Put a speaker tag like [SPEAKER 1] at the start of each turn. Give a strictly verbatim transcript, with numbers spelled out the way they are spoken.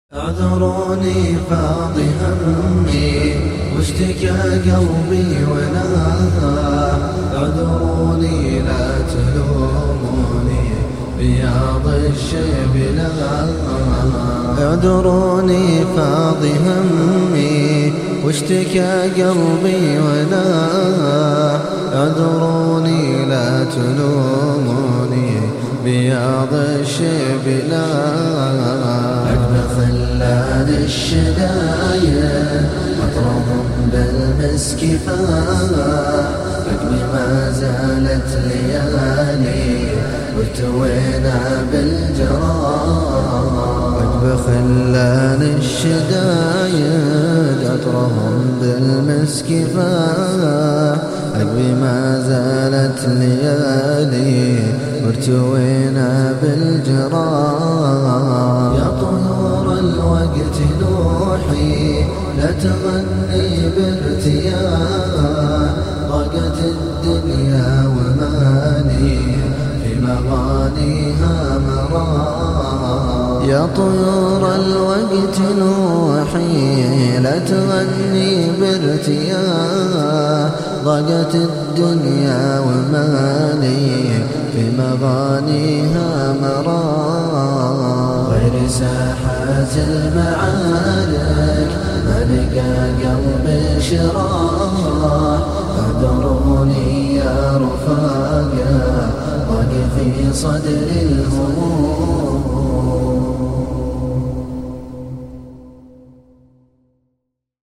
[SPEAKER 1] اعذروني فاضي همي واشتكى قلبي ونهى. اعذروني لا تلوموني بياض الشيب لا. اعذروني فاضي همي واشتكى قلبي ونهى. اعذروني لا تلوموني بياض الشيب لا. عقب خلان الشدايا مطرهم بالمسك فاح. عقب ما زالت ليالي وارتوينا بالجراح. عقب خلان الشدايا عطرهم بالمسك فاح. عقب ما زالت ليالي وارتوينا بالجراح. يا طيور الوقت نوحي لا تغني بارتياح. ضاقت الدنيا وماني في مغانيها مراح. يا طيور الوقت نوحي لا تغني بارتياح. ضاقت الدنيا وماني في مغانيها مراح. غير ساحات المعارك ما لقى قلبي شراح. اعذروني يا رفاقا ضاق في صدري الهموم.